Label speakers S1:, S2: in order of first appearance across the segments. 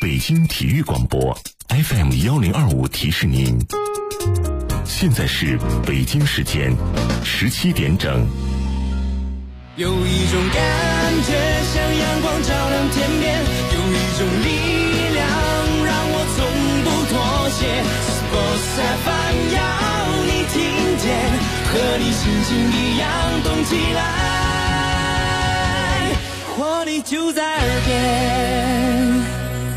S1: 北京体育广播 FM1025提示您，现在是北京时间17点整。
S2: 有一种感觉像阳光照亮天边，有一种力量让我从不妥协。Sports FM 要你听见，和你心情一样动起来，活力就在耳边。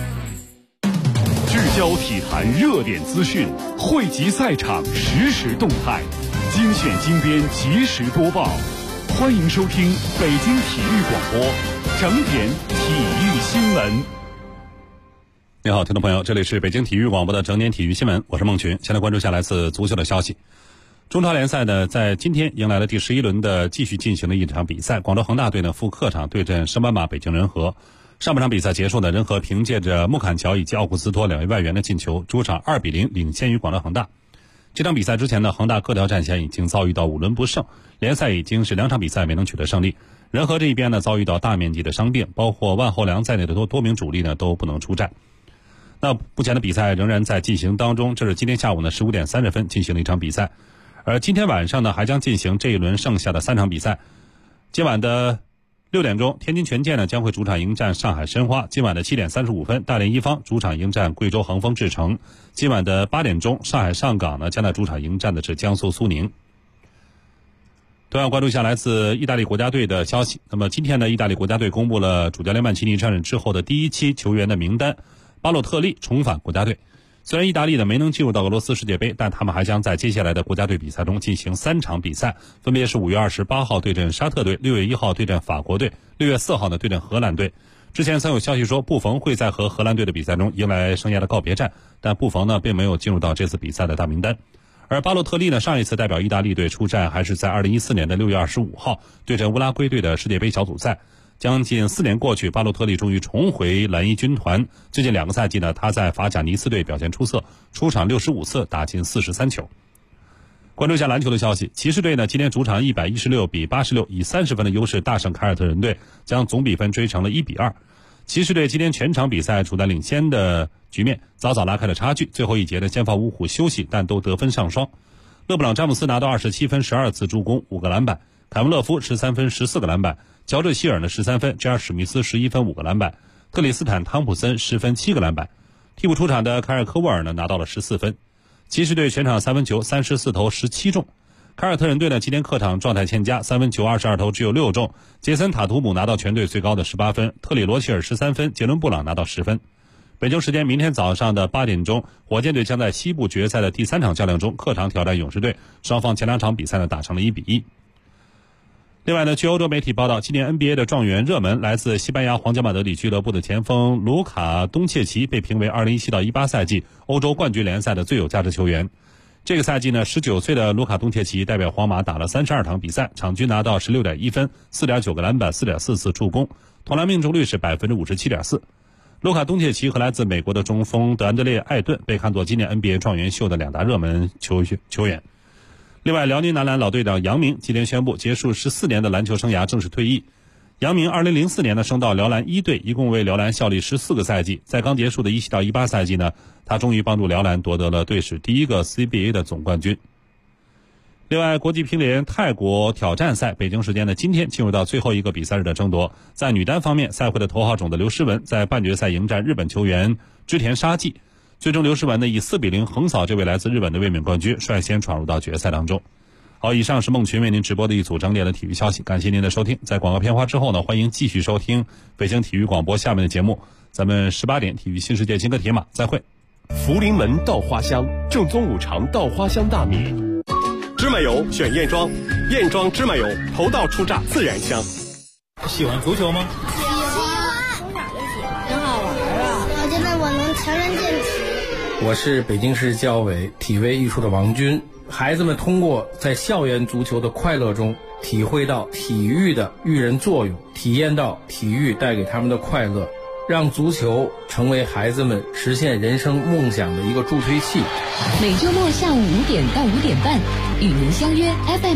S3: 聚焦体坛热点资讯，汇集赛场实时动态，精选精编及时播报。欢迎收听北京体育广播整点体育新闻。
S4: 你好，听众朋友，这里是北京体育广播的整点体育新闻，我是孟群。先来关注下来自足球的消息。中超联赛呢，在今天迎来了第11轮的继续进行的一场比赛，广州恒大队呢赴客场对阵圣班马北京人和。上半场比赛结束呢，人和凭借着穆坎乔以及奥古斯托两位外援的进球，主场2-0领先于广州恒大。这场比赛之前呢，恒大各条战线已经遭遇到5轮不胜，联赛已经是2场比赛没能取得胜利。人和这一边呢，遭遇到大面积的伤病，包括万侯良在内的多名主力呢都不能出战。那目前的比赛仍然在进行当中，这是今天下午呢15点30分进行了一场比赛，而今天晚上呢还将进行这一轮剩下的3场比赛。今晚的6点钟，天津权健呢将会主场迎战上海申花。今晚的7点35分，大连一方主场迎战贵州恒丰智诚。今晚的8点钟，上海上港呢将在主场迎战的是江苏苏宁。同样关注一下来自意大利国家队的消息。那么今天呢，意大利国家队公布了主教练曼奇尼上任之后的第一期球员的名单，巴洛特利重返国家队。虽然意大利呢没能进入到俄罗斯世界杯，但他们还将在接下来的国家队比赛中进行3场比赛，分别是5月28号对阵沙特队，6月1号对阵法国队，6月4号呢对阵荷兰队。之前曾有消息说布冯会在和荷兰队的比赛中迎来生涯的告别战，但布冯呢并没有进入到这次比赛的大名单。而巴洛特利呢上一次代表意大利队出战还是在2014年的6月25号对阵乌拉圭队的世界杯小组赛。将近4年过去，巴洛特利终于重回蓝衣军团。最近2个赛季呢，他在法甲尼斯队表现出色，出场65次，打进43球。关注一下篮球的消息，骑士队呢今天主场116-86，以30分的优势大胜凯尔特人队，将总比分追成了1-2。骑士队今天全场比赛处在领先的局面，早早拉开了差距。最后一节的先发五虎休息，但都得分上双。勒布朗詹姆斯拿到27分，12次助攻，5个篮板；凯文勒夫13分，14个篮板；乔治希尔呢13分，吉尔史密斯11分，5个篮板；特里斯坦汤普森10分，7个篮板。替补出场的凯尔科沃尔呢拿到了14分。骑士队全场三分球34投17中。凯尔特人队呢今天客场状态欠佳，三分球22投只有6中。杰森塔图姆拿到全队最高的18分，特里罗齐尔13分，杰伦布朗拿到10分。北京时间明天早上的8点钟，火箭队将在西部决赛的第3场较量中客场挑战勇士队，双方前2场比赛呢打成了1-1。另外呢，据欧洲媒体报道，今年 NBA 的状元热门来自西班牙皇家马德里俱乐部的前锋卢卡·东切奇被评为2017-18赛季欧洲冠军联赛的最有价值球员。这个赛季呢，19岁的卢卡·东切奇代表皇马打了32场比赛，场均拿到16.1分，4.9个篮板，4.4次助攻，投篮命中率是 57.4%。卢卡·东切奇和来自美国的中锋德安德烈·艾顿被看作今年 NBA 状元秀的2大热门球员。另外，辽宁男篮老队长杨明今天宣布结束14年的篮球生涯，正式退役。杨明2004年呢升到辽篮1队，一共为辽篮效力14个赛季。在刚结束的17-18赛季呢，他终于帮助辽篮夺得了队史第一个 CBA 的总冠军。另外，国际乒联泰国挑战赛北京时间的今天进入到最后一个比赛日的争夺。在女单方面，赛会的头号种子刘诗雯在半决赛迎战日本球员织田沙纪，最终刘诗雯呢以4-0横扫这位来自日本的卫冕冠军，率先闯入到决赛当中。好，以上是孟群为您直播的一组整点的体育消息，感谢您的收听。在广告片花之后呢，欢迎继续收听北京体育广播下面的节目。咱们18点体育新世界金戈铁马再会。
S3: 福临门稻花香，正宗五常稻花香大米。芝麻油选燕庄，燕庄芝麻油，头道出榨自然香。
S5: 喜欢足球吗？
S6: 喜欢，从小就喜欢，很好玩啊！我觉得我能强身健体。
S7: 我是北京市教委体卫艺术的王军。孩子们通过在校园足球的快乐中，体会到体育的育人作用，体验到体育带给他们的快乐，让足球成为孩子们实现人生梦想的一个助推器。
S8: 每周末下午5点到5点半，与您相约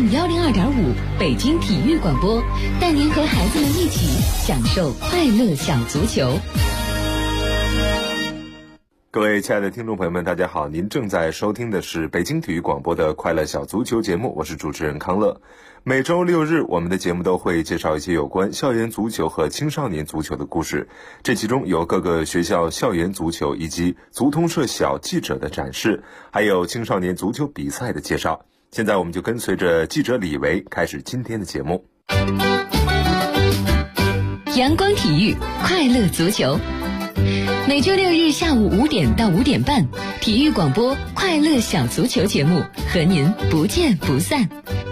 S8: FM102.5北京体育广播，带您和孩子们一起享受快乐小足球。
S9: 各位亲爱的听众朋友们，大家好，您正在收听的是北京体育广播的快乐小足球节目，我是主持人康乐。每周六日，我们的节目都会介绍一些有关校园足球和青少年足球的故事，这其中有各个学校校园足球以及足通社小记者的展示，还有青少年足球比赛的介绍。现在我们就跟随着记者李维开始今天的节目。
S8: 阳光体育，快乐足球。每周六日下午5点到5点半，体育广播快乐小足球节目和您不见不散。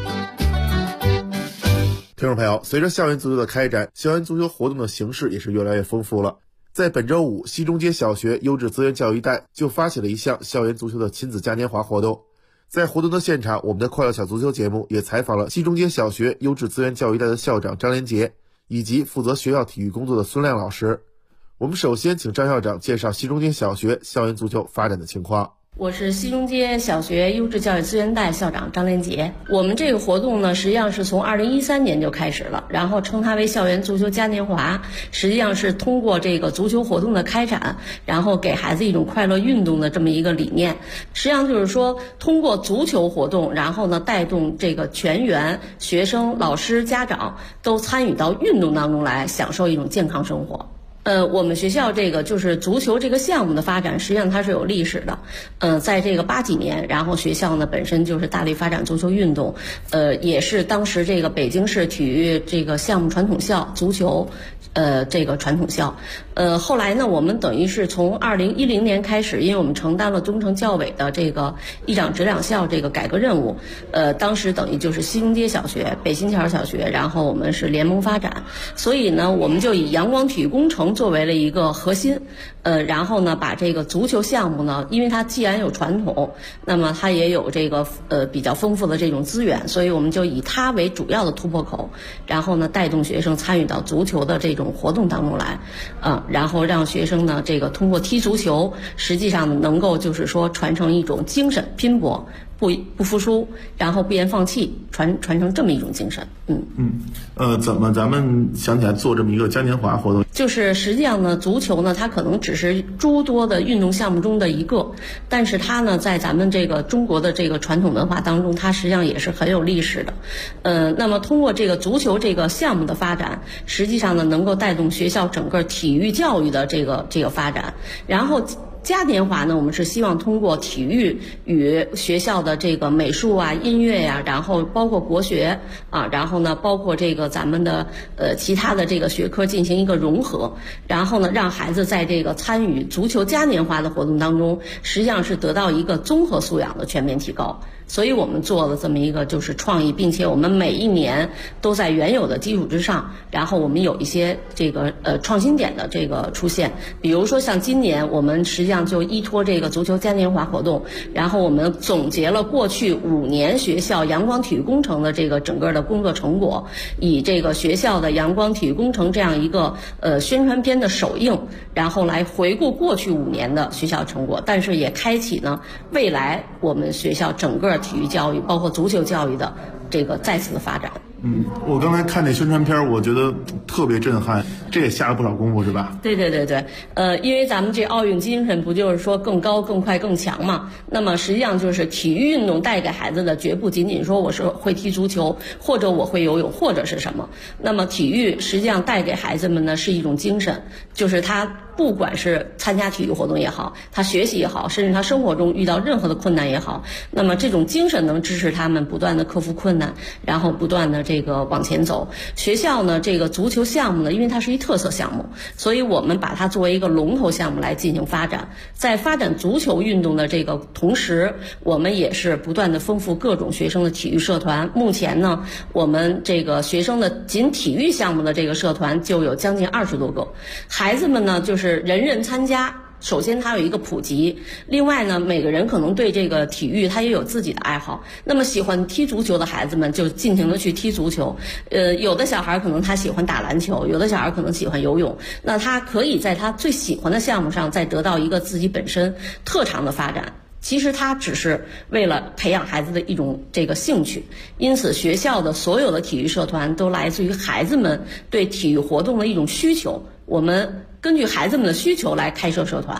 S10: 听众朋友，随着校园足球的开展，校园足球活动的形式也是越来越丰富了。在本周五，西中街小学优质资源教育带就发起了一项校园足球的亲子嘉年华活动。在活动的现场，我们的快乐小足球节目也采访了西中街小学优质资源教育带的校长张连杰，以及负责学校体育工作的孙亮老师。我们首先请张校长介绍西中街小学校园足球发展的情况。
S11: 我是西中街小学优质教育资源带校长张连杰。我们这个活动呢，实际上是从2013年就开始了，然后称它为校园足球嘉年华，实际上是通过这个足球活动的开展，然后给孩子一种快乐运动的这么一个理念。实际上就是说，通过足球活动，然后呢带动这个全员、学生、老师、家长都参与到运动当中来，享受一种健康生活。我们学校这个就是足球这个项目的发展，实际上它是有历史的。在这个80几年，然后学校呢本身就是大力发展足球运动，也是当时这个北京市体育这个项目传统校足球。这个传统校，后来呢，我们等于是从2010年开始，因为我们承担了东城教委的这个一长执两校这个改革任务，当时等于就是西中街小学、北新桥小学，然后我们是联盟发展，所以呢，我们就以阳光体育工程作为了一个核心，然后呢，把这个足球项目呢，因为它既然有传统，那么它也有这个比较丰富的这种资源，所以我们就以它为主要的突破口，然后呢，带动学生参与到足球的这种活动当中来，然后让学生呢这个通过踢足球，实际上能够就是说传承一种精神，拼搏不服输，然后不言放弃，传承这么一种精神。
S10: 怎么咱们想起来做这么一个嘉年华活动？
S11: 就是实际上呢，足球呢它可能只是诸多的运动项目中的一个，但是它呢在咱们这个中国的这个传统文化当中，它实际上也是很有历史的。那么通过这个足球这个项目的发展，实际上呢能够带动学校整个体育教育的这个发展，然后。嘉年华呢，我们是希望通过体育与学校的这个美术啊、音乐呀，然后包括国学啊，然后呢，包括这个咱们的其他的这个学科进行一个融合，然后呢，让孩子在这个参与足球嘉年华的活动当中，实际上是得到一个综合素养的全面提高。所以我们做了这么一个就是创意，并且我们每一年都在原有的基础之上，然后我们有一些这个创新点的这个出现。比如说像今年我们实际上就依托这个足球嘉年华活动，然后我们总结了过去5年学校阳光体育工程的这个整个的工作成果，以这个学校的阳光体育工程这样一个宣传片的首映，然后来回顾过去5年的学校成果，但是也开启呢未来我们学校整个体育教育包括足球教育的这个再次的发展。
S10: 我刚才看那宣传片，我觉得特别震撼，这也下了不少功夫是吧？
S11: 对，因为咱们这奥运精神不就是说更高、更快、更强嘛？那么实际上就是体育运动带给孩子的绝不仅仅说我是会踢足球，或者我会游泳，或者是什么。那么体育实际上带给孩子们呢是一种精神，就是他不管是参加体育活动也好，他学习也好，甚至他生活中遇到任何的困难也好，那么这种精神能支持他们不断的克服困难，然后不断的这个往前走。学校呢这个足球项目呢，因为它是一特色项目，所以我们把它作为一个龙头项目来进行发展。在发展足球运动的这个同时，我们也是不断的丰富各种学生的体育社团。目前呢，我们这个学生的仅体育项目的这个社团就有将近20多个。孩子们呢就是人人参加，首先它有一个普及，另外呢每个人可能对这个体育他也有自己的爱好，那么喜欢踢足球的孩子们就尽情的去踢足球，有的小孩可能他喜欢打篮球，有的小孩可能喜欢游泳，那他可以在他最喜欢的项目上再得到一个自己本身特长的发展。其实它只是为了培养孩子的一种这个兴趣，因此学校的所有的体育社团都来自于孩子们对体育活动的一种需求，我们根据孩子们的需求来开设社团，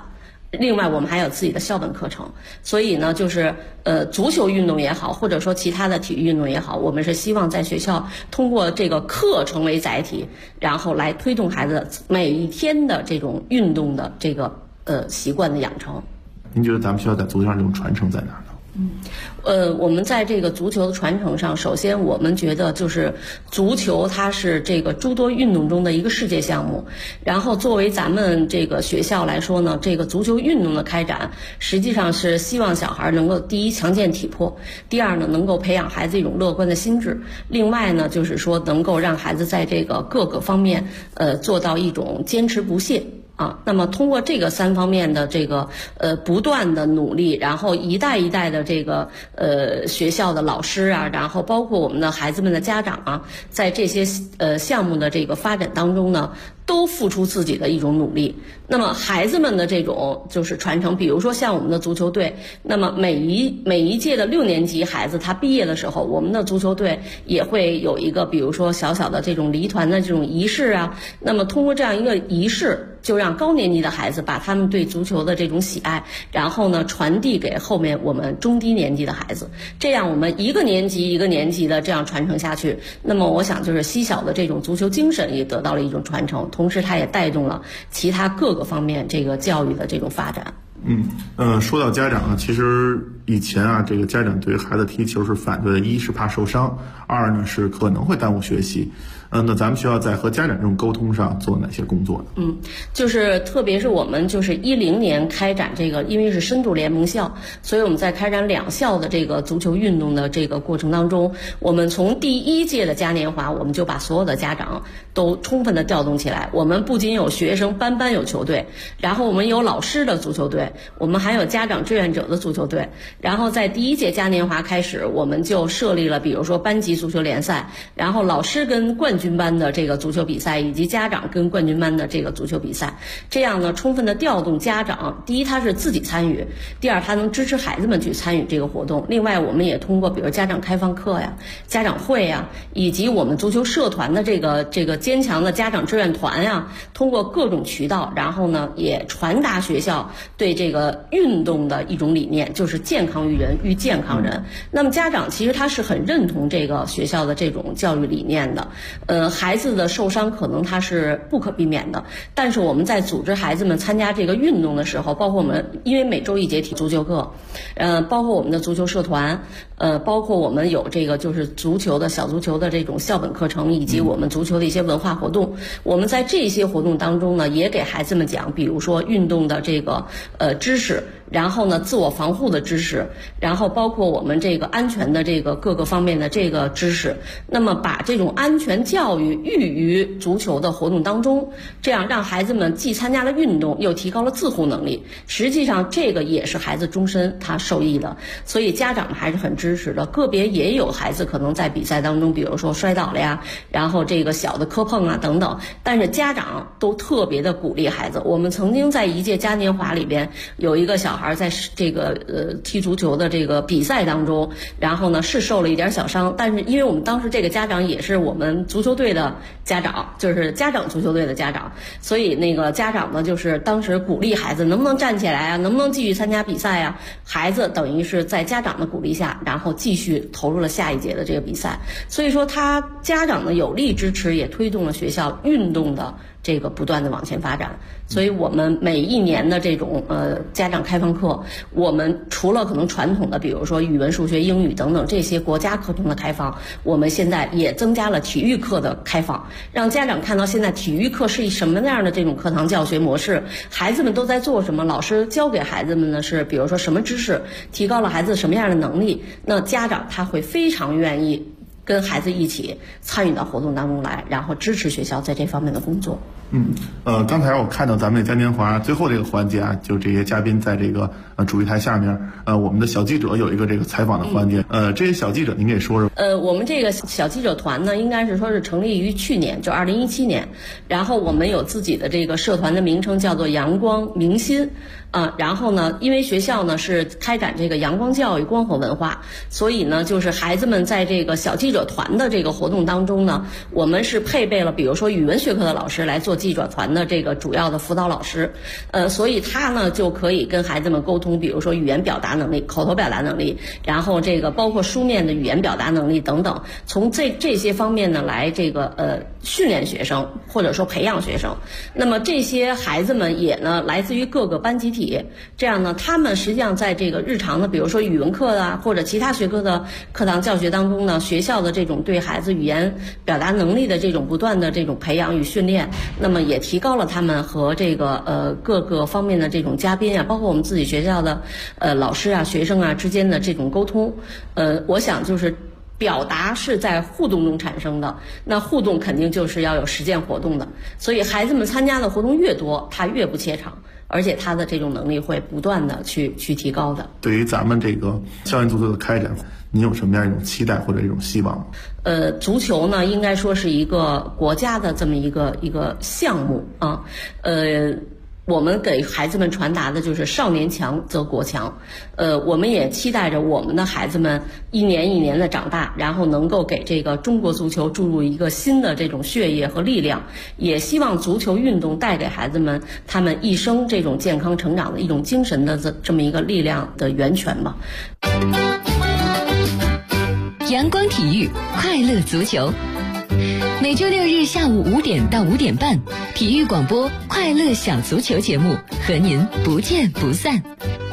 S11: 另外我们还有自己的校本课程，所以呢就是足球运动也好，或者说其他的体育运动也好，我们是希望在学校通过这个课程为载体，然后来推动孩子每一天的这种运动的这个习惯的养成。
S10: 您觉得咱们学校在足球上这种传承在哪呢？
S11: 我们在这个足球的传承上，首先我们觉得就是足球它是这个诸多运动中的一个世界项目，然后作为咱们这个学校来说呢，这个足球运动的开展实际上是希望小孩能够第一强健体魄，第二呢能够培养孩子一种乐观的心智，另外呢就是说能够让孩子在这个各个方面做到一种坚持不懈。那么通过这个3方面的这个不断的努力，然后一代一代的这个学校的老师啊，然后包括我们的孩子们的家长啊，在这些项目的这个发展当中呢，都付出自己的一种努力。那么孩子们的这种就是传承，比如说像我们的足球队，那么每一届的6年级孩子他毕业的时候，我们的足球队也会有一个比如说小小的这种离团的这种仪式啊，那么通过这样一个仪式，就让高年级的孩子把他们对足球的这种喜爱，然后呢传递给后面我们中低年级的孩子，这样我们一个年级一个年级的这样传承下去，那么我想就是西小的这种足球精神也得到了一种传承，同时它也带动了其他各个方面这个教育的这种发展。
S10: 说到家长呢，其实以前啊，这个家长对孩子踢球是反对的，一是怕受伤，二呢是可能会耽误学习。那咱们学校在和家长这种沟通上做哪些工作呢？
S11: 就是特别是我们就是10年开展这个，因为是深度联盟校，所以我们在开展2校的这个足球运动的这个过程当中，我们从第1届的嘉年华，我们就把所有的家长都充分的调动起来。我们不仅有学生班有球队，然后我们有老师的足球队，我们还有家长志愿者的足球队。然后在第1届嘉年华开始，我们就设立了比如说班级足球联赛，然后老师跟冠军班的这个足球比赛，以及家长跟冠军班的这个足球比赛，这样呢充分的调动家长，第一他是自己参与，第二他能支持孩子们去参与这个活动。另外我们也通过比如家长开放课呀、家长会呀，以及我们足球社团的这个坚强的家长志愿团呀，通过各种渠道，然后呢也传达学校对这个运动的一种理念，就是健康育人育健康人。那么家长其实他是很认同这个学校的这种教育理念的。孩子的受伤可能他是不可避免的，但是我们在组织孩子们参加这个运动的时候，包括我们因为每周1节体足球课，包括我们的足球社团，包括我们有这个就是足球的小足球的这种校本课程，以及我们足球的一些文化活动。我们在这些活动当中呢，也给孩子们讲，比如说运动的这个知识，然后呢自我防护的知识，然后包括我们这个安全的这个各个方面的这个知识。那么把这种安全教育寓于足球的活动当中，这样让孩子们既参加了运动，又提高了自护能力。实际上这个也是孩子终身他受益的，所以家长们还是很支持的。个别也有孩子可能在比赛当中比如说摔倒了呀，然后这个小的磕碰啊等等，但是家长都特别的鼓励孩子。我们曾经在1届嘉年华里边有一个小孩在这个踢足球的这个比赛当中，然后呢是受了一点小伤，但是因为我们当时这个家长也是我们足球队的家长，就是家长足球队的家长，所以那个家长呢就是当时鼓励孩子能不能站起来啊，能不能继续参加比赛啊。孩子等于是在家长的鼓励下，然后继续投入了下一届的这个比赛。所以说他家长的有力支持也推动了学校运动的这个不断的往前发展。所以我们每一年的这种家长开放课，我们除了可能传统的比如说语文、数学、英语等等这些国家课程的开放，我们现在也增加了体育课的开放，让家长看到现在体育课是以什么样的这种课堂教学模式，孩子们都在做什么，老师教给孩子们呢是比如说什么知识，提高了孩子什么样的能力，那家长他会非常愿意跟孩子一起参与到活动当中来，然后支持学校在这方面的工作。
S10: 刚才我看到咱们嘉年华最后这个环节啊，就这些嘉宾在这个主席台下面，我们的小记者有一个这个采访的环节，这些小记者您给说说。
S11: 我们这个小记者团呢，应该是说是成立于去年，就2017年，然后我们有自己的这个社团的名称叫做阳光明心。然后呢，因为学校呢是开展这个阳光教育、光火文化，所以呢就是孩子们在这个小记者者团的这个活动当中呢，我们是配备了比如说语文学科的老师来做记者团的这个主要的辅导老师，所以他呢就可以跟孩子们沟通，比如说语言表达能力、口头表达能力，然后这个包括书面的语言表达能力等等，从这些方面呢来这个训练学生或者说培养学生。那么这些孩子们也呢来自于各个班集体，这样呢他们实际上在这个日常的比如说语文课啊或者其他学科的课堂教学当中呢，学校的这种对孩子语言表达能力的这种不断的这种培养与训练，那么也提高了他们和这个各个方面的这种嘉宾啊，包括我们自己学校的老师啊、学生啊之间的这种沟通。我想就是表达是在互动中产生的，那互动肯定就是要有实践活动的，所以孩子们参加的活动越多，他越不怯场，而且他的这种能力会不断的去提高的。
S10: 对于咱们这个校园足球的开展，您有什么样一种期待或者一种希望吗？
S11: 足球呢，应该说是一个国家的这么一个项目啊，我们给孩子们传达的就是少年强则国强，我们也期待着我们的孩子们一年一年的长大，然后能够给这个中国足球注入一个新的这种血液和力量，也希望足球运动带给孩子们他们一生这种健康成长的一种精神的这么一个力量的源泉吧。
S8: 阳光体育，快乐足球。每周六日下午5点到5点半，体育广播快乐小足球节目和您不见不散。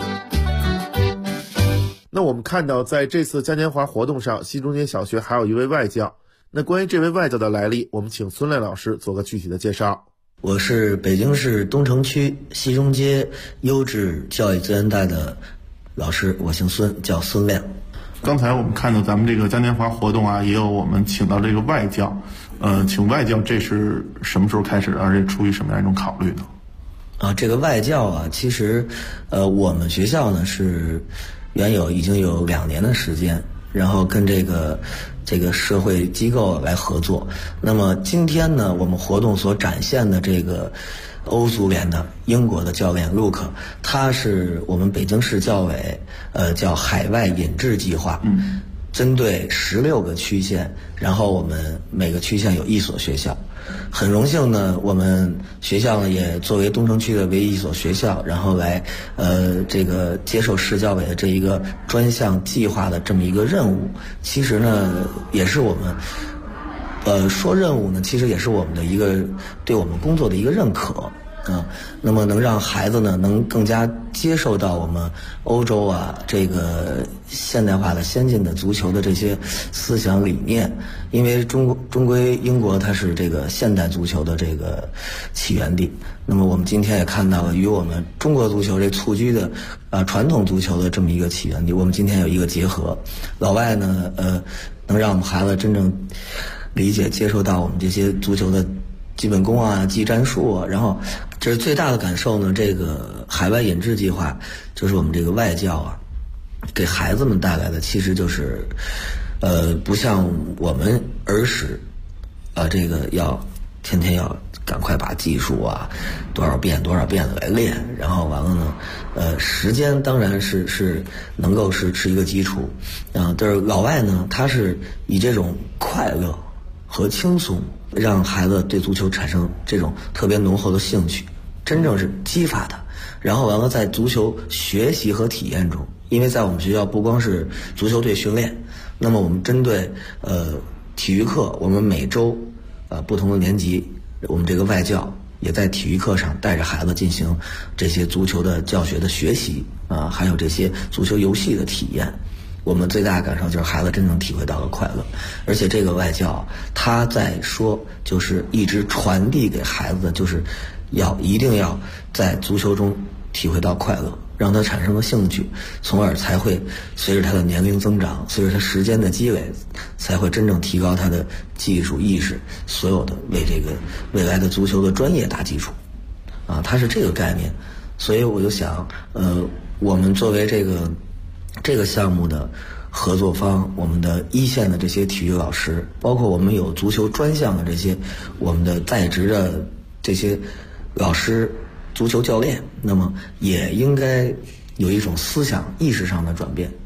S10: 那我们看到在这次嘉年华活动上，西中街小学还有一位外教。那关于这位外教的来历，我们请孙磊老师做个具体的介绍。
S12: 我是北京市东城区西中街优质教育资源带的老师，我姓孙，叫孙亮。
S10: 刚才我们看到咱们这个嘉年华活动啊，也有我们请到这个外教，请外教这是什么时候开始的，而且出于什么样一种考虑呢？
S12: 这个外教啊，其实我们学校呢是已经有2年的时间，然后跟这个社会机构来合作。那么今天呢，我们活动所展现的这个欧足联的英国的教练陆克，他是我们北京市教委叫海外引制计划，针对16个区县，然后我们每个区县有1所学校。很荣幸呢，我们学校呢也作为东城区的唯一一所学校，然后来这个接受市教委的这一个专项计划的这么一个任务。其实呢，也是我们说任务呢，其实也是我们的一个对我们工作的一个认可啊。那么能让孩子呢能更加接受到我们欧洲啊这个现代化的先进的足球的这些思想理念。因为终归英国它是这个现代足球的这个起源地，那么我们今天也看到了与我们中国足球这蹴鞠的传统足球的这么一个起源地，我们今天有一个结合。老外呢能让我们孩子真正理解接受到我们这些足球的基本功啊、技战术啊，然后这是最大的感受呢。这个海外引制计划就是我们这个外教啊，给孩子们带来的其实就是不像我们儿时这个要天天要赶快把技术啊多少遍的来练，然后完了呢时间当然是能够是一个基础但是老外呢，他是以这种快乐和轻松让孩子对足球产生这种特别浓厚的兴趣，真正是激发他。然后完了在足球学习和体验中，因为在我们学校不光是足球队训练，那么我们针对体育课，我们每周不同的年级，我们这个外教也在体育课上带着孩子进行这些足球的教学的学习还有这些足球游戏的体验。我们最大的感受就是孩子真正体会到了快乐，而且这个外教他在说，就是一直传递给孩子的，就是一定要在足球中体会到快乐，让他产生了兴趣，从而才会随着他的年龄增长，随着他时间的积累，才会真正提高他的技术意识，所有的为这个未来的足球的专业打基础它是这个概念。所以我就想我们作为这个项目的合作方，我们的一线的这些体育老师，包括我们有足球专项的这些我们的在职的这些老师、足球教练，那么也应该有一种思想意识上的转变。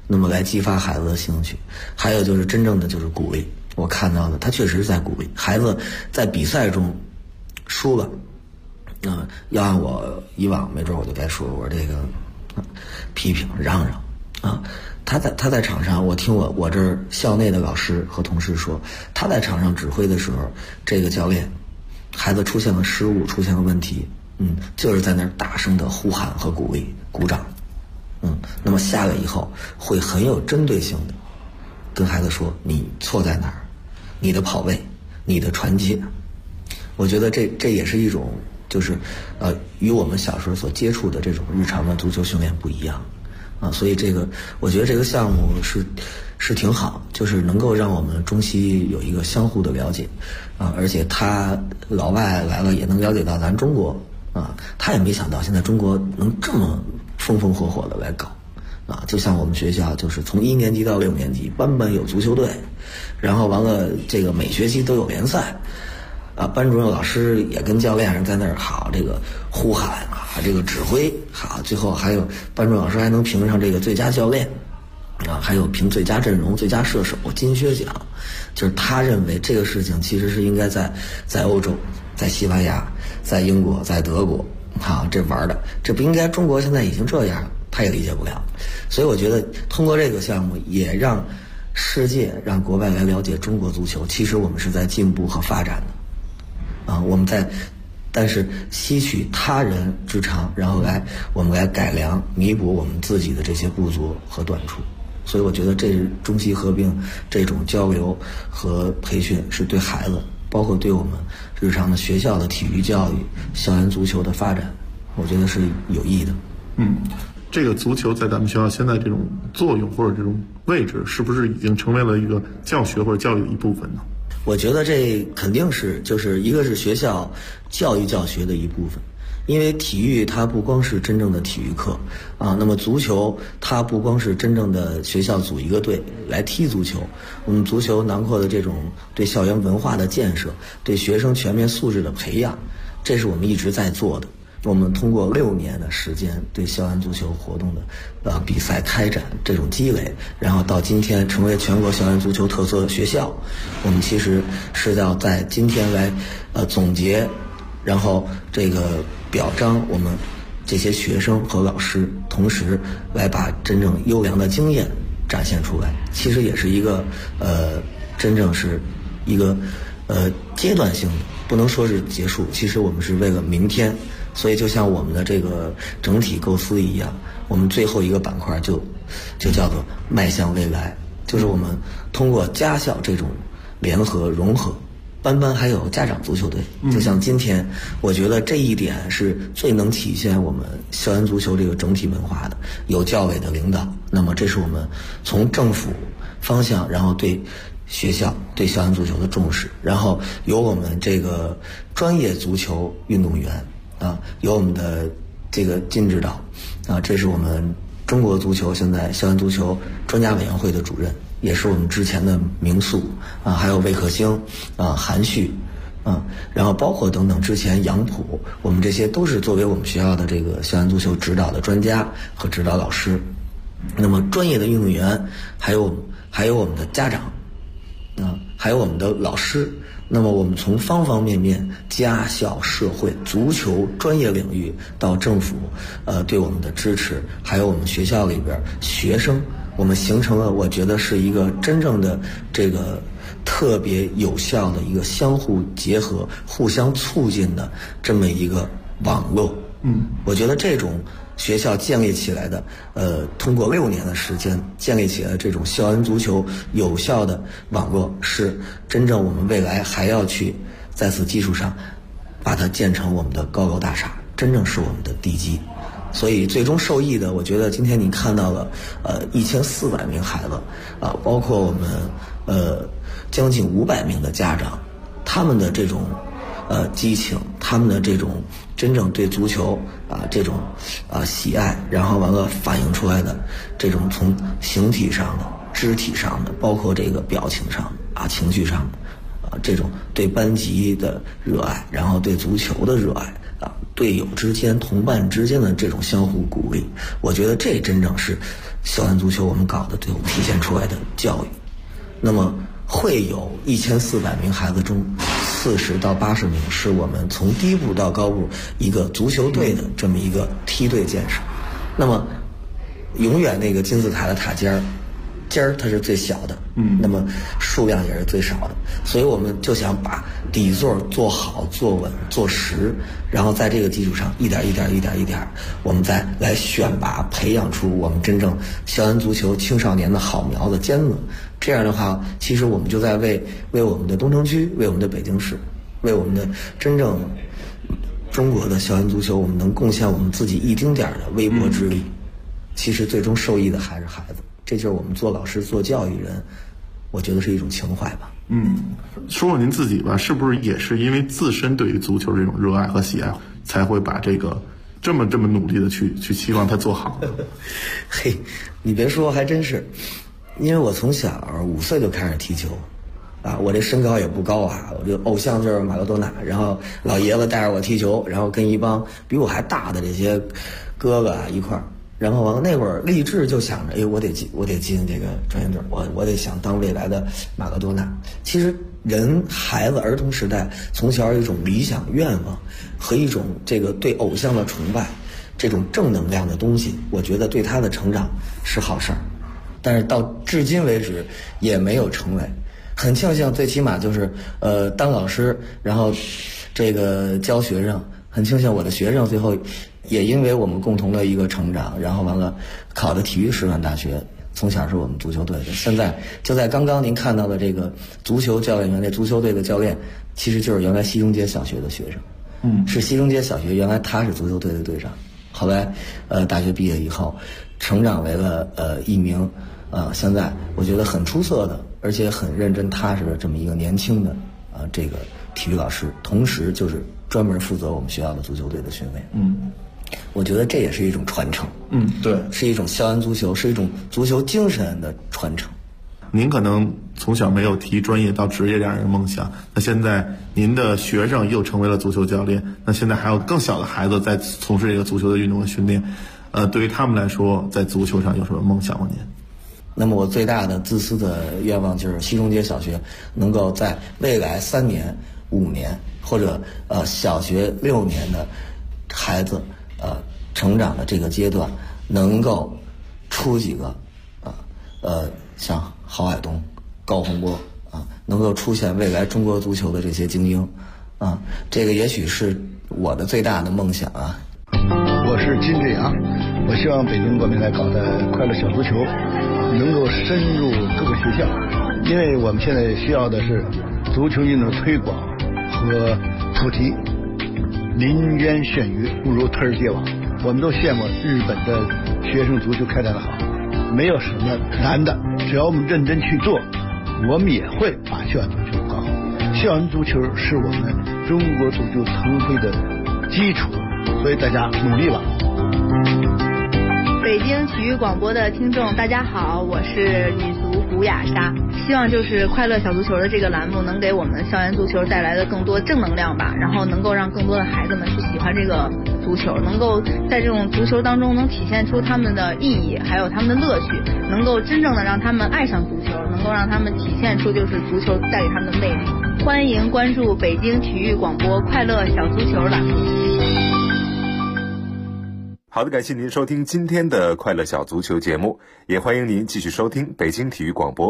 S12: 那么来激发孩子的兴趣。还有就是真正的就是鼓励，我看到的他确实是在鼓励孩子，在比赛中输了，要按我以往没准我就该说我这个批评嚷嚷啊。他在场上，我听我这儿校内的老师和同事说，他在场上指挥的时候，这个教练孩子出现了失误，出现了问题，就是在那儿大声的呼喊和鼓励鼓掌，那么下来以后会很有针对性的跟孩子说你错在哪儿，你的跑位，你的传接。我觉得这也是一种就是与我们小时候所接触的这种日常的足球训练不一样啊，所以我觉得这个项目是挺好，就是能够让我们中西有一个相互的了解啊，而且他老外来了也能了解到咱中国啊，他也没想到现在中国能这么风风火火的来搞啊，就像我们学校就是从1年级到6年级班班有足球队，然后完了这个每学期都有联赛啊，班主任老师也跟教练在那儿好这个呼喊啊，这个指挥好，最后还有班主任老师还能评上这个最佳教练啊，还有评最佳阵容、最佳射手、金靴奖。就是他认为这个事情其实是应该在欧洲、在西班牙、在英国、在德国这玩的，这不应该中国现在已经这样了，他也理解不了。所以我觉得通过这个项目也让世界让国外来了解中国足球，其实我们是在进步和发展的啊，但是吸取他人之长，然后我们来改良弥补我们自己的这些不足和短处。所以我觉得这是中西合并这种交流和培训是对孩子包括对我们日常的学校的体育教育、校园足球的发展，我觉得是有益的。
S10: 这个足球在咱们学校现在这种作用或者这种位置，是不是已经成为了一个教学或者教育的一部分呢？
S12: 我觉得这肯定是，就是一个是学校教育教学的一部分，因为体育它不光是真正的体育课啊，那么足球它不光是真正的学校组一个队来踢足球，我们足球囊括的这种对校园文化的建设，对学生全面素质的培养，这是我们一直在做的。我们通过6年的时间对校园足球活动的比赛开展这种积累，然后到今天成为全国校园足球特色学校，我们其实是要在今天来总结，然后这个表彰我们这些学生和老师，同时来把真正优良的经验展现出来。其实也是一个真正是一个阶段性的，不能说是结束，其实我们是为了明天。所以就像我们的这个整体构思一样，我们最后一个板块就叫做迈向未来，就是我们通过家校这种联合融合，班班还有家长足球队，就像今天我觉得这一点是最能体现我们校园足球这个整体文化的，有教委的领导，那么这是我们从政府方向，然后对学校对校园足球的重视，然后有我们这个专业足球运动员啊，有我们的这个金指导啊，这是我们中国足球现在校园足球专家委员会的主任，也是我们之前的名宿啊，还有魏克星啊、韩旭啊，然后包括等等之前杨浦，我们这些都是作为我们学校的这个校园足球指导的专家和指导老师。那么专业的运动员，还有我们的家长啊，还有我们的老师。那么我们从方方面面，家校社会、足球专业领域到政府对我们的支持，还有我们学校里边学生，我们形成了我觉得是一个真正的这个特别有效的一个相互结合、互相促进的这么一个网络。我觉得这种学校建立起来的，通过6年的时间建立起来的这种校园足球有效的网络，是真正我们未来还要去在此基础上把它建成我们的高楼大厦，真正是我们的地基。所以最终受益的，我觉得今天你看到了1400名孩子啊，包括我们将近500名的家长，他们的这种激情，他们的这种真正对足球这种喜爱，然后完了反映出来的这种从形体上的、肢体上的，包括这个表情上的情绪上的这种对班级的热爱，然后对足球的热爱队友之间、同伴之间的这种相互鼓励，我觉得这真正是校园足球我们搞的最后体现出来的教育。那么会有1400名孩子中40到80名是我们从低部到高部一个足球队的这么一个梯队建设。那么永远那个金字塔的塔尖儿它是最小的，那么数量也是最少的，所以我们就想把底座做好、做稳、做实，然后在这个基础上一点，我们再来选拔培养出我们真正校园足球青少年的好苗子尖子。这样的话，其实我们就在为我们的东城区、为我们的北京市、为我们的真正中国的校园足球，我们能贡献我们自己一丁点的微薄之力。其实最终受益的还是孩子，这就是我们做老师、做教育人，我觉得是一种情怀吧。
S10: 说说您自己吧，是不是也是因为自身对于足球这种热爱和喜爱，才会把这个这么努力的去希望它做好？
S12: 嘿，你别说，还真是，因为我从小5岁就开始踢球，我这身高也不高啊，我这偶像就是马拉多纳，然后老爷子带着我踢球，然后跟一帮比我还大的这些哥哥一块儿。然后那会儿立志就想着，我得进这个专业队，我得想当未来的马拉多纳。其实孩子儿童时代从小有一种理想愿望和一种这个对偶像的崇拜，这种正能量的东西，我觉得对他的成长是好事儿。但是到至今为止也没有成为。很庆幸，最起码就是当老师，然后这个教学生，很庆幸我的学生最后也因为我们共同的一个成长，然后完了考的体育师范大学，从小是我们足球队的。现在就在刚刚您看到的这个足球教练员，这足球队的教练其实就是原来西中街小学的学生，是西中街小学原来他是足球队的队长，后来大学毕业以后成长为了一名现在我觉得很出色的，而且很认真踏实的这么一个年轻的这个体育老师，同时就是专门负责我们学校的足球队的训练。我觉得这也是一种传承，
S10: 对，
S12: 是一种校园足球，是一种足球精神的传承。
S10: 您可能从小没有提专业到职业这样一个梦想，那现在您的学生又成为了足球教练，那现在还有更小的孩子在从事这个足球的运动的训练，对于他们来说，在足球上有什么梦想吗？您？
S12: 那么我最大的自私的愿望就是西中街小学能够在未来3年、5年或者小学6年的孩子成长的这个阶段，能够出几个像郝海东、高洪波能够出现未来中国足球的这些精英这个也许是我的最大的梦想啊。
S13: 我是金志阳，我希望北京国民来搞的快乐小足球能够深入各个学校，因为我们现在需要的是足球运动推广和普及。林渊炫鱼不如特尔结网，我们都羡慕日本的学生足球开展的好，没有什么难的，只要我们认真去做，我们也会把校园足球搞好。校园足球是我们中国足球腾飞的基础，所以大家努力吧。
S14: 北京体育广播的听众大家好，我是女足胡雅莎，希望就是快乐小足球的这个栏目能给我们校园足球带来的更多正能量吧，然后能够让更多的孩子们去喜欢这个足球，能够在这种足球当中能体现出他们的意义还有他们的乐趣，能够真正的让他们爱上足球，能够让他们体现出就是足球带给他们的魅力。欢迎关注北京体育广播快乐小足球栏目。
S9: 好的，感谢您收听今天的快乐小足球节目，也欢迎您继续收听北京体育广播